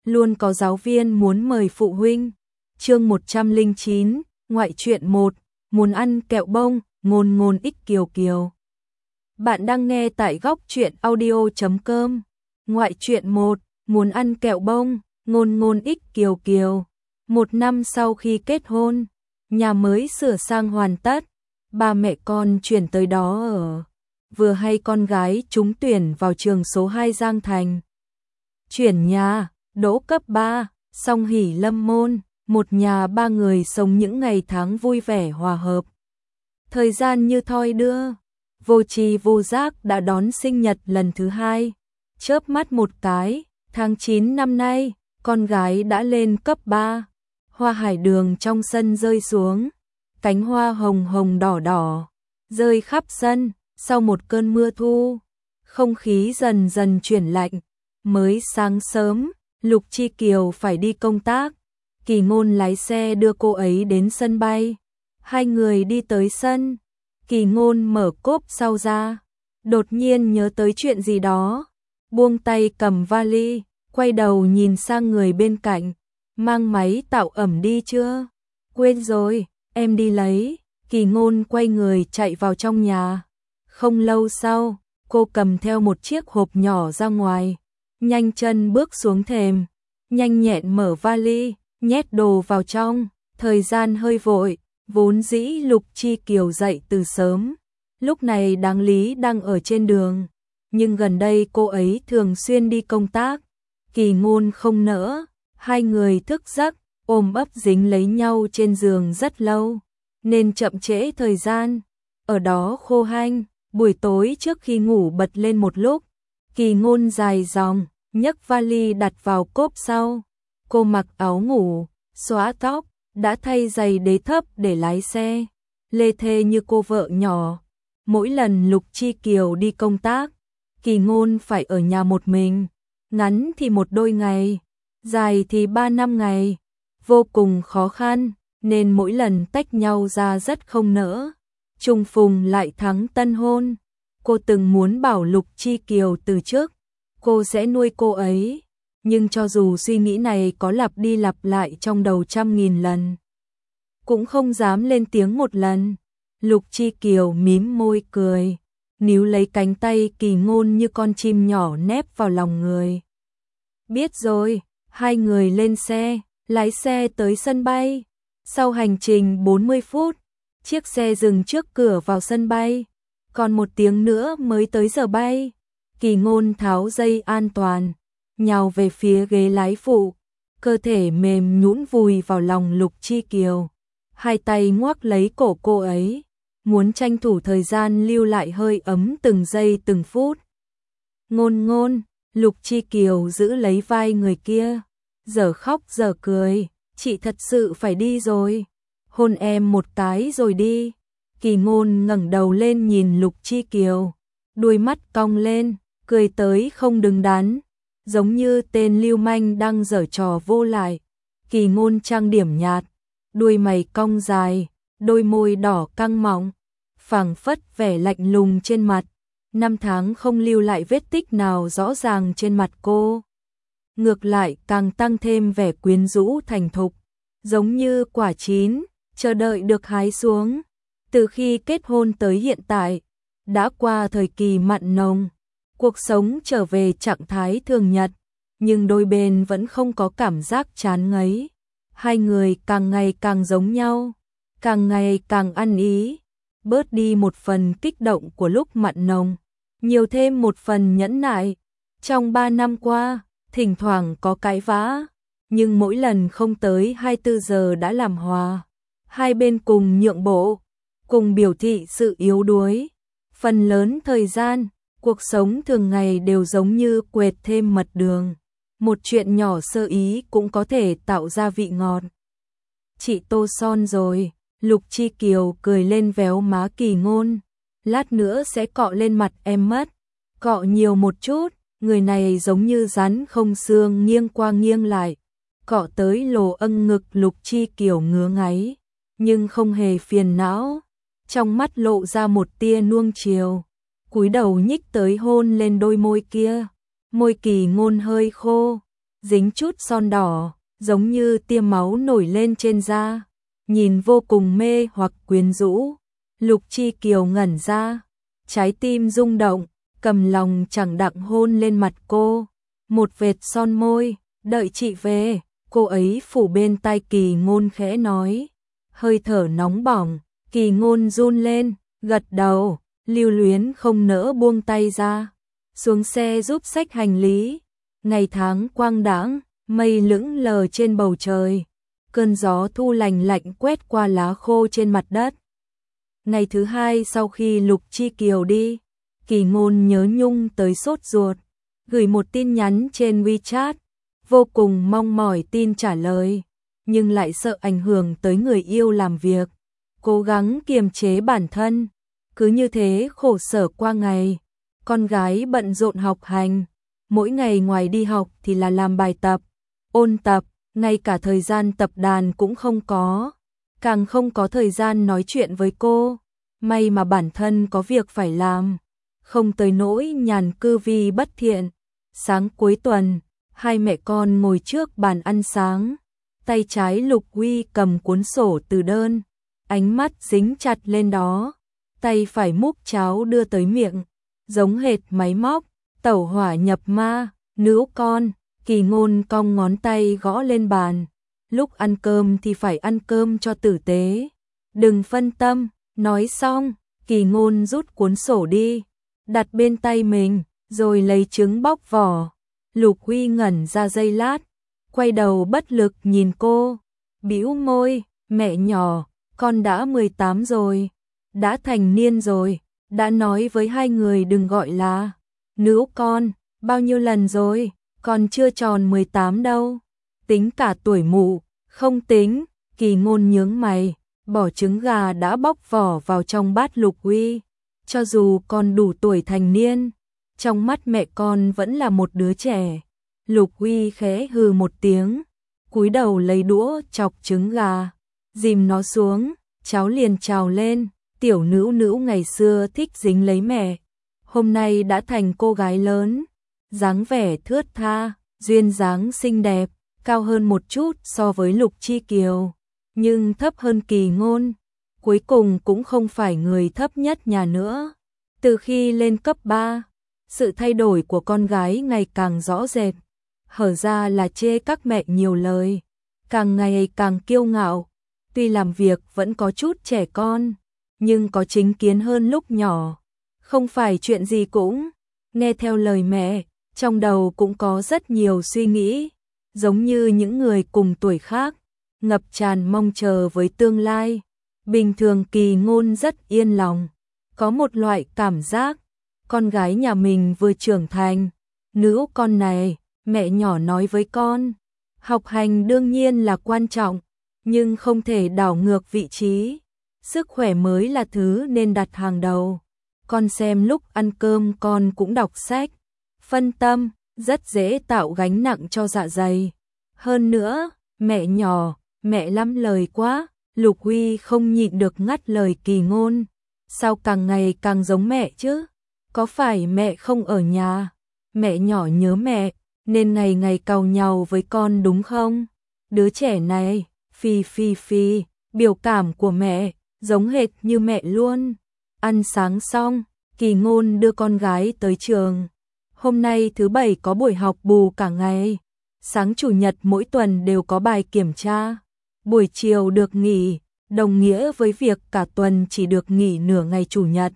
luôn có giáo viên muốn mời phụ huynh. Chương 109, ngoại truyện 1, muốn ăn kẹo bông, ngôn ngôn ích kiều kiều. Bạn đang nghe tại góc truyện audio.com. Ngoại truyện 1, muốn ăn kẹo bông, ngôn ngôn ích kiều kiều. 1 năm sau khi kết hôn, nhà mới sửa sang hoàn tất, ba mẹ con chuyển tới đó ở. Vừa hay con gái trúng tuyển vào trường số 2 Giang Thành. Chuyển nhà, đỗ cấp 3, song hỷ lâm môn, một nhà ba người sống những ngày tháng vui vẻ hòa hợp. Thời gian như thoi đưa, vô tri vô giác đã đón sinh nhật lần thứ 2. Chớp mắt một cái, tháng 9 năm nay, con gái đã lên cấp 3. Hoa hải đường trong sân rơi xuống, cánh hoa hồng hồng đỏ đỏ, rơi khắp sân. Sau một cơn mưa thu, không khí dần dần chuyển lạnh. Mới sáng sớm, Lục Chi Kiều phải đi công tác. Kỳ Ngôn lái xe đưa cô ấy đến sân bay. Hai người đi tới sân. Kỳ Ngôn mở cốp sau ra, đột nhiên nhớ tới chuyện gì đó, buông tay cầm vali, quay đầu nhìn sang người bên cạnh. Mang máy tạo ẩm đi chưa? Quên rồi, em đi lấy. Kỳ Ngôn quay người chạy vào trong nhà. Không lâu sau, cô cầm theo một chiếc hộp nhỏ ra ngoài, nhanh chân bước xuống thềm, nhanh nhẹn mở vali, nhét đồ vào trong. Thời gian hơi vội, vốn dĩ Lục Chi Kiều dậy từ sớm, lúc này đáng lý đang ở trên đường, nhưng gần đây cô ấy thường xuyên đi công tác. Kỳ Ngôn không nỡ, hai người thức giấc, ôm ấp dính lấy nhau trên giường rất lâu, nên chậm trễ thời gian. Ở đó khô hanh. Buổi tối trước khi ngủ bật lên một lúc, Kỳ Ngôn dài dòng, nhấc vali đặt vào cốp sau. Cô mặc áo ngủ, xóa tóc, đã thay giày đế thấp để lái xe. Lê thê như cô vợ nhỏ. Mỗi lần Lục Chi Kiều đi công tác, Kỳ Ngôn phải ở nhà một mình. Ngắn thì 1 đôi ngày, dài thì 3 năm ngày. Vô cùng khó khăn, nên mỗi lần tách nhau ra rất không nỡ. Trùng phùng lại thắng tân hôn. Cô từng muốn bảo Lục Chi Kiều từ chức, cô sẽ nuôi cô ấy. Nhưng cho dù suy nghĩ này có lặp đi lặp lại trong đầu 100.000 lần, cũng không dám lên tiếng một lần. Lục Chi Kiều mím môi cười, níu lấy cánh tay Kỳ Ngôn như con chim nhỏ nép vào lòng người. Biết rồi, hai người lên xe, lái xe tới sân bay. Sau hành trình 40 phút, chiếc xe dừng trước cửa vào sân bay. Còn 1 tiếng nữa mới tới giờ bay. Kỳ Ngôn tháo dây an toàn, nhào về phía ghế lái phụ, cơ thể mềm nhũn vùi vào lòng Lục Chi Kiều. Hai tay ngoắc lấy cổ cô ấy, muốn tranh thủ thời gian lưu lại hơi ấm từng giây từng phút. Ngôn ngôn, Lục Chi Kiều giữ lấy vai người kia, giờ khóc giờ cười. Chị thật sự phải đi rồi. Hôn em một cái rồi đi. Kỳ Ngôn ngẩng đầu lên nhìn Lục Chi Kiều, đuôi mắt cong lên, cười tới không đứng đắn, giống như tên lưu manh đang giở trò vô lại. Kỳ Ngôn trang điểm nhạt, đuôi mày cong dài, đôi môi đỏ căng mọng, phảng phất vẻ lạnh lùng trên mặt. 5 tháng không lưu lại vết tích nào rõ ràng trên mặt cô, ngược lại càng tăng thêm vẻ quyến rũ thành thục, giống như quả chín chờ đợi được hái xuống. Từ khi kết hôn tới hiện tại, đã qua thời kỳ mặn nồng, cuộc sống trở về trạng thái thường nhật, nhưng đôi bên vẫn không có cảm giác chán ngấy. Hai người càng ngày càng giống nhau, càng ngày càng ăn ý, bớt đi một phần kích động của lúc mặn nồng, nhiều thêm một phần nhẫn nại. Trong 3 năm qua, thỉnh thoảng có cãi vã, nhưng mỗi lần không tới 24 giờ đã làm hòa. Hai bên cùng nhượng bộ, cùng biểu thị sự yếu đuối. Phần lớn thời gian, cuộc sống thường ngày đều giống như quệt thêm mật đường. Một chuyện nhỏ sơ ý cũng có thể tạo ra vị ngọt. Chị tô son rồi. Lục Chi Kiều cười lên véo má Kỳ Ngôn. Lát nữa sẽ cọ lên mặt em mất. Cọ nhiều một chút. Người này giống như rắn không xương nghiêng qua nghiêng lại. Cọ tới lồ âng ngực Lục Chi Kiều ngứa ngáy, nhưng không hề phiền não. Trong mắt lộ ra một tia nuông chiều, cúi đầu nhích tới hôn lên đôi môi kia. Môi Kỳ Ngôn hơi khô, dính chút son đỏ, giống như tia máu nổi lên trên da, nhìn vô cùng mê hoặc quyến rũ. Lục Chi Kiều ngẩn ra, trái tim rung động, cầm lòng chẳng đặng hôn lên mặt cô. Một vệt son môi, đợi chị về, cô ấy phủ bên tai Kỳ Ngôn khẽ nói. Hơi thở nóng bỏng, Kỳ Ngôn run lên, gật đầu, lưu luyến không nỡ buông tay ra. Xuống xe giúp xách hành lý. Ngày tháng quang đãng, mây lững lờ trên bầu trời. Cơn gió thu lành lạnh quét qua lá khô trên mặt đất. Ngày thứ hai sau khi Lục Chi Kiều đi, Kỳ Ngôn nhớ nhung tới sốt ruột, gửi một tin nhắn trên WeChat, vô cùng mong mỏi tin trả lời, nhưng lại sợ ảnh hưởng tới người yêu làm việc, cố gắng kiềm chế bản thân, cứ như thế khổ sở qua ngày. Con gái bận rộn học hành, mỗi ngày ngoài đi học thì là làm bài tập, ôn tập, ngay cả thời gian tập đàn cũng không có, càng không có thời gian nói chuyện với cô. May mà bản thân có việc phải làm, không tới nỗi nhàn cư vi bất thiện. Sáng cuối tuần, hai mẹ con ngồi trước bàn ăn sáng, tay trái Lục Uy cầm cuốn sổ từ đơn, ánh mắt dính chặt lên đó, tay phải múc cháo đưa tới miệng, giống hệt máy móc, tẩu hỏa nhập ma. Nữ con, Kỳ Ngôn cong ngón tay gõ lên bàn, lúc ăn cơm thì phải ăn cơm cho tử tế, đừng phân tâm. Nói xong, Kỳ Ngôn rút cuốn sổ đi, đặt bên tay mình, rồi lấy trứng bóc vỏ. Lục Huy ngẩn ra giây lát, quay đầu bất lực nhìn cô, bĩu môi, mẹ nhỏ, con đã 18 rồi, đã thành niên rồi, đã nói với hai người đừng gọi là nữ con, bao nhiêu lần rồi, con chưa tròn 18 đâu, tính cả tuổi mụ, không tính. Kỳ Ngôn nhướng mày, bỏ trứng gà đã bóc vỏ vào trong bát Lục Huy. Cho dù con đủ tuổi thành niên, trong mắt mẹ con vẫn là một đứa trẻ. Lục Huy khẽ hừ một tiếng, cúi đầu lấy đũa chọc trứng gà, dìm nó xuống, cháu liền trào lên. Tiểu Nữu Nữu ngày xưa thích dính lấy mẹ, hôm nay đã thành cô gái lớn, dáng vẻ thướt tha, duyên dáng xinh đẹp, cao hơn một chút so với Lục Chi Kiều, nhưng thấp hơn Kỳ Ngôn, cuối cùng cũng không phải người thấp nhất nhà nữa. Từ khi lên cấp 3, sự thay đổi của con gái ngày càng rõ rệt, hở ra là chê các mẹ nhiều lời, càng ngày càng kiêu ngạo, tuy làm việc vẫn có chút trẻ con, nhưng có chính kiến hơn lúc nhỏ, không phải chuyện gì cũng nghe theo lời mẹ, trong đầu cũng có rất nhiều suy nghĩ, giống như những người cùng tuổi khác, ngập tràn mong chờ với tương lai. Bình thường Kỳ Ngôn rất yên lòng, có một loại cảm giác, con gái nhà mình vừa trưởng thành. Nữ con này, mẹ nhỏ nói với con, học hành đương nhiên là quan trọng, nhưng không thể đảo ngược vị trí, sức khỏe mới là thứ nên đặt hàng đầu. Con xem lúc ăn cơm con cũng đọc sách, phân tâm, rất dễ tạo gánh nặng cho dạ dày. Hơn nữa, mẹ nhỏ, mẹ lắm lời quá. Lục Huy không nhịn được ngắt lời Kỳ Ngôn, sao càng ngày càng giống mẹ chứ? Có phải mẹ không ở nhà? Mẹ nhỏ nhớ mẹ, nên ngày ngày càu nhàu với con đúng không? Đứa trẻ này, phi phi phi, biểu cảm của mẹ, giống hệt như mẹ luôn. Ăn sáng xong, Kỳ Ngôn đưa con gái tới trường. Hôm nay thứ Bảy có buổi học bù cả ngày. Sáng Chủ nhật mỗi tuần đều có bài kiểm tra. Buổi chiều được nghỉ, đồng nghĩa với việc cả tuần chỉ được nghỉ nửa ngày Chủ nhật.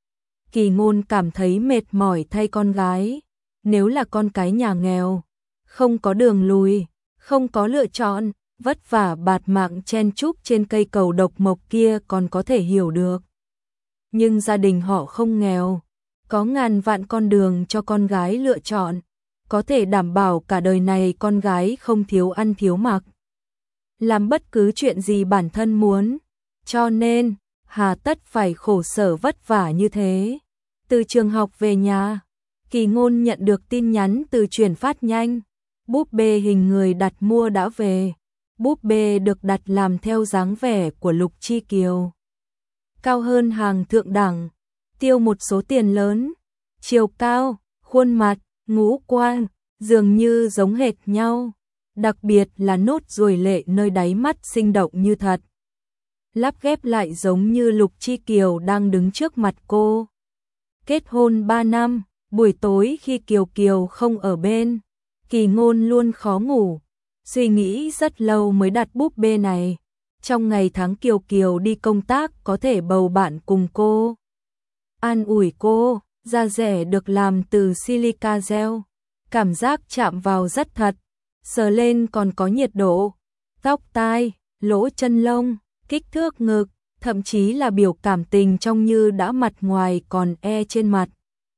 Kỳ Ngôn cảm thấy mệt mỏi thay con gái. Nếu là con cái nhà nghèo, không có đường lùi, không có lựa chọn, vất vả bạt mạng chen chúc trên cây cầu độc mộc kia còn có thể hiểu được. Nhưng gia đình họ không nghèo, có ngàn vạn con đường cho con gái lựa chọn, có thể đảm bảo cả đời này con gái không thiếu ăn thiếu mặc, làm bất cứ chuyện gì bản thân muốn, cho nên hà tất phải khổ sở vất vả như thế. Từ trường học về nhà, Kỳ Ngôn nhận được tin nhắn từ chuyển phát nhanh, búp bê hình người đặt mua đã về. Búp bê được đặt làm theo dáng vẻ của Lục Chi Kiều, cao hơn hàng thượng đẳng, tiêu một số tiền lớn, chiều cao, khuôn mặt, ngũ quan, dường như giống hệt nhau, đặc biệt là nốt ruồi lệ nơi đáy mắt sinh động như thật. Lắp ghép lại giống như Lục Chi Kiều đang đứng trước mặt cô. Kết hôn 3 năm, buổi tối khi Kiều Kiều không ở bên, Kỳ Ngôn luôn khó ngủ, suy nghĩ rất lâu mới đặt búp bê này. Trong ngày tháng Kiều Kiều đi công tác có thể bầu bạn cùng cô. An ủi cô, da rẻ được làm từ silica gel, cảm giác chạm vào rất thật, sờ lên còn có nhiệt độ, tóc tai, lỗ chân lông, kích thước ngực, thậm chí là biểu cảm tình trông như đã mặt ngoài còn trên mặt.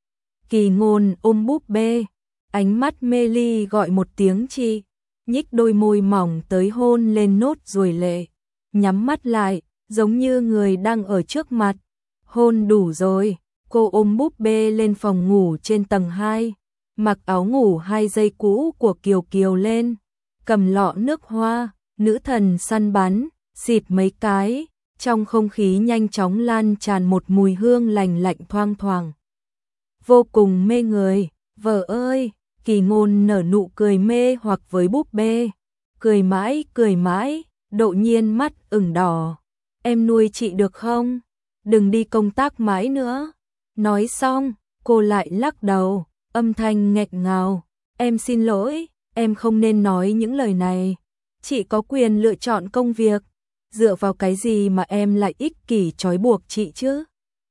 Kỳ Ngôn ôm búp bê, ánh mắt mê ly gọi một tiếng chị, nhích đôi môi mỏng tới hôn lên nốt ruồi lệ, nhắm mắt lại, giống như người đang ở trước mặt. Hôn đủ rồi, cô ôm búp bê lên phòng ngủ trên tầng 2, mặc áo ngủ 2 giây cũ của Kiều Kiều lên, cầm lọ nước hoa, nữ thần săn bắn, xịt mấy cái, trong không khí nhanh chóng lan tràn một mùi hương lành lạnh thoang thoảng. Vô cùng mê người, vợ ơi, Kỳ Ngôn nở nụ cười mê hoặc với búp bê, cười mãi, đột nhiên mắt ửng đỏ. Em nuôi chị được không? Đừng đi công tác mãi nữa. Nói xong, cô lại lắc đầu, âm thanh nghẹn ngào. Em xin lỗi, em không nên nói những lời này. Chị có quyền lựa chọn công việc. Dựa vào cái gì mà em lại ích kỷ trói buộc chị chứ?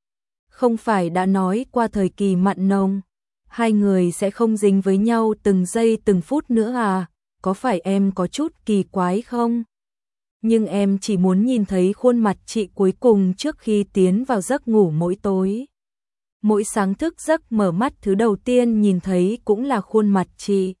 Không phải đã nói qua thời kỳ mặn nồng, hai người sẽ không dính với nhau từng giây từng phút nữa à? Có phải em có chút kỳ quái không? Nhưng em chỉ muốn nhìn thấy khuôn mặt chị cuối cùng trước khi tiến vào giấc ngủ mỗi tối. Mỗi sáng thức giấc mở mắt thứ đầu tiên nhìn thấy cũng là khuôn mặt chị.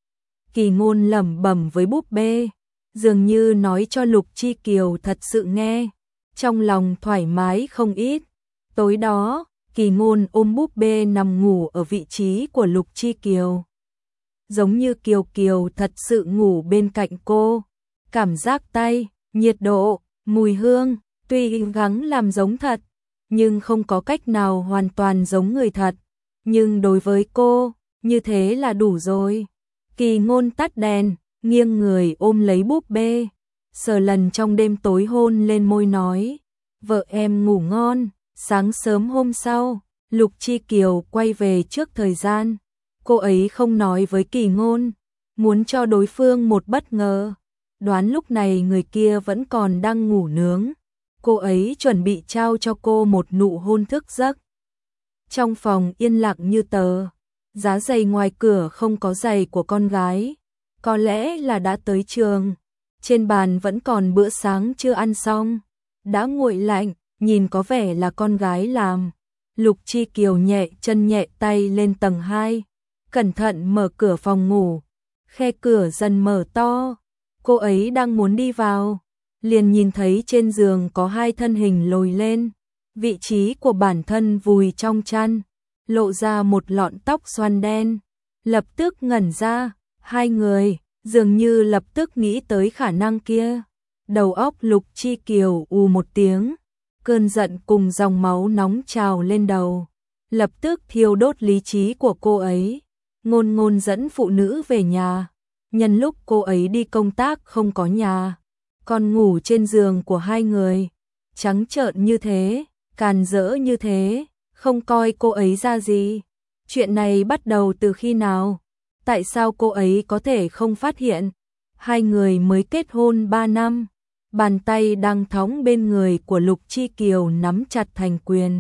Kỳ Ngôn lẩm bẩm với búp bê, dường như nói cho Lục Chi Kiều thật sự nghe, trong lòng thoải mái không ít. Tối đó, Kỳ Ngôn ôm búp bê nằm ngủ ở vị trí của Lục Chi Kiều. Giống như Kiều Kiều thật sự ngủ bên cạnh cô, cảm giác tay, nhiệt độ, mùi hương, tuy gắng làm giống thật, nhưng không có cách nào hoàn toàn giống người thật. Nhưng đối với cô, như thế là đủ rồi. Kỳ Ngôn tắt đèn, nghiêng người ôm lấy búp bê, sờ lần trong đêm tối hôn lên môi nói, vợ em ngủ ngon. Sáng sớm hôm sau, Lục Chi Kiều quay về trước thời gian. Cô ấy không nói với Kỳ Ngôn, muốn cho đối phương một bất ngờ. Đoán lúc này người kia vẫn còn đang ngủ nướng. Cô ấy chuẩn bị trao cho cô một nụ hôn thức giấc. Trong phòng yên lặng như tờ, giá giày ngoài cửa không có giày của con gái. Có lẽ là đã tới trường. Trên bàn vẫn còn bữa sáng chưa ăn xong, đã nguội lạnh, nhìn có vẻ là con gái làm. Lục Chi Kiều nhẹ chân nhẹ tay lên tầng 2, cẩn thận mở cửa phòng ngủ. Khe cửa dần mở to, cô ấy đang muốn đi vào, liền nhìn thấy trên giường có hai thân hình lồi lên, vị trí của bản thân vùi trong chăn, lộ ra một lọn tóc xoăn đen. Lập tức ngẩn ra, hai người dường như lập tức nghĩ tới khả năng kia. Đầu óc Lục Chi Kiều ù một tiếng, cơn giận cùng dòng máu nóng trào lên đầu, lập tức thiêu đốt lý trí của cô ấy. Ngôn Ngôn dẫn phụ nữ về nhà, nhân lúc cô ấy đi công tác không có nhà, còn ngủ trên giường của hai người, trắng trợn như thế, càn rỡ như thế, không coi cô ấy ra gì. Chuyện này bắt đầu từ khi nào? Tại sao cô ấy có thể không phát hiện? Hai người mới kết hôn 3 năm. Bàn tay đang thõng bên người của Lục Chi Kiều nắm chặt thành quyền.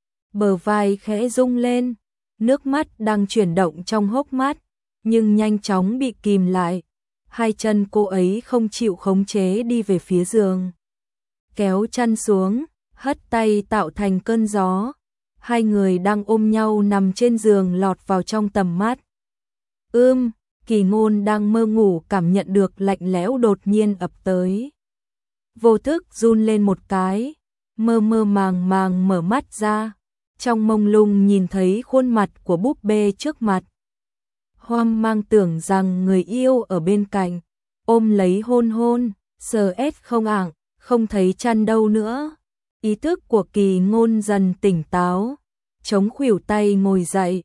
Bờ vai khẽ rung lên, nước mắt đang chuyển động trong hốc mắt, nhưng nhanh chóng bị kìm lại. Hai chân cô ấy không chịu khống chế đi về phía giường. Kéo chăn xuống, hất tay tạo thành cơn gió. Hai người đang ôm nhau nằm trên giường lọt vào trong tầm mắt. Kỳ Ngôn đang mơ ngủ cảm nhận được lạnh lẽo đột nhiên ập tới. Vô thức run lên một cái, mơ mơ màng màng mở mắt ra, trong mông lung nhìn thấy khuôn mặt của búp bê trước mặt. Hoang mang tưởng rằng người yêu ở bên cạnh, ôm lấy hôn hôn, sờ không ảng, không thấy chăn đâu nữa. Ý thức của Kỳ Ngôn dần tỉnh táo, chống khuỷu tay ngồi dậy,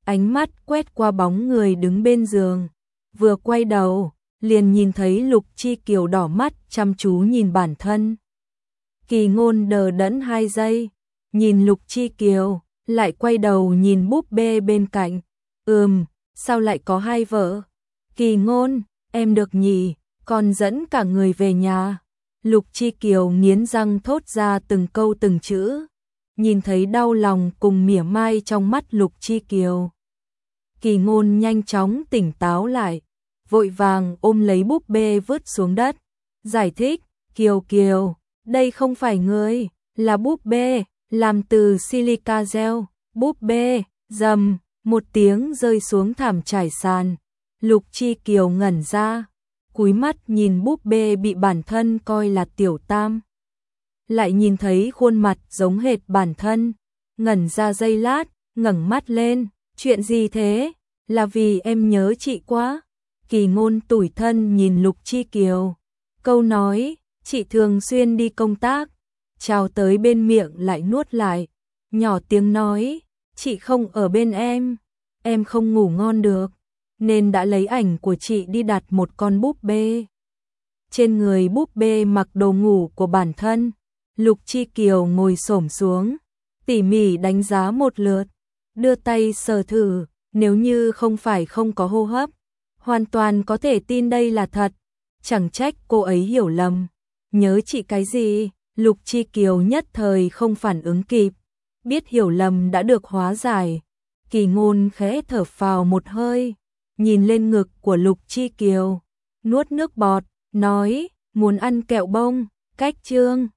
ánh mắt quét qua bóng người đứng bên giường, vừa quay đầu, liền nhìn thấy Lục Chi Kiều đỏ mắt chăm chú nhìn bản thân. Kỳ Ngôn đờ đẫn 2 giây, nhìn Lục Chi Kiều, lại quay đầu nhìn búp bê bên cạnh. Sao lại có 2 vợ? Kỳ Ngôn, em được nhỉ, còn dẫn cả người về nhà. Lục Chi Kiều nghiến răng thốt ra từng câu từng chữ, nhìn thấy đau lòng cùng mỉa mai trong mắt Lục Chi Kiều. Kỳ Ngôn nhanh chóng tỉnh táo lại, vội vàng ôm lấy búp bê vứt xuống đất, giải thích, Kiều Kiều, đây không phải người, là búp bê, làm từ silica gel, búp bê, rầm, một tiếng rơi xuống thảm trải sàn. Lục Chi Kiều ngẩn ra, cúi mắt nhìn búp bê bị bản thân coi là tiểu tam. Lại nhìn thấy khuôn mặt giống hệt bản thân, ngẩn ra giây lát, ngẩng mắt lên, chuyện gì thế? Là vì em nhớ chị quá. Kỳ Ngôn tủi thân nhìn Lục Chi Kiều, câu nói, chị thường xuyên đi công tác, chào tới bên miệng lại nuốt lại, nhỏ tiếng nói, chị không ở bên em không ngủ ngon được, nên đã lấy ảnh của chị đi đặt một con búp bê. Trên người búp bê mặc đồ ngủ của bản thân, Lục Chi Kiều ngồi xổm xuống, tỉ mỉ đánh giá một lượt, đưa tay sờ thử, nếu như không phải không có hô hấp, hoàn toàn có thể tin đây là thật, chẳng trách cô ấy hiểu lầm. Nhớ chị cái gì? Lục Chi Kiều nhất thời không phản ứng kịp, biết hiểu lầm đã được hóa giải. Kỳ Ngôn khẽ thở phào một hơi, nhìn lên ngực của Lục Chi Kiều, nuốt nước bọt, nói, muốn ăn kẹo bông, cách chương.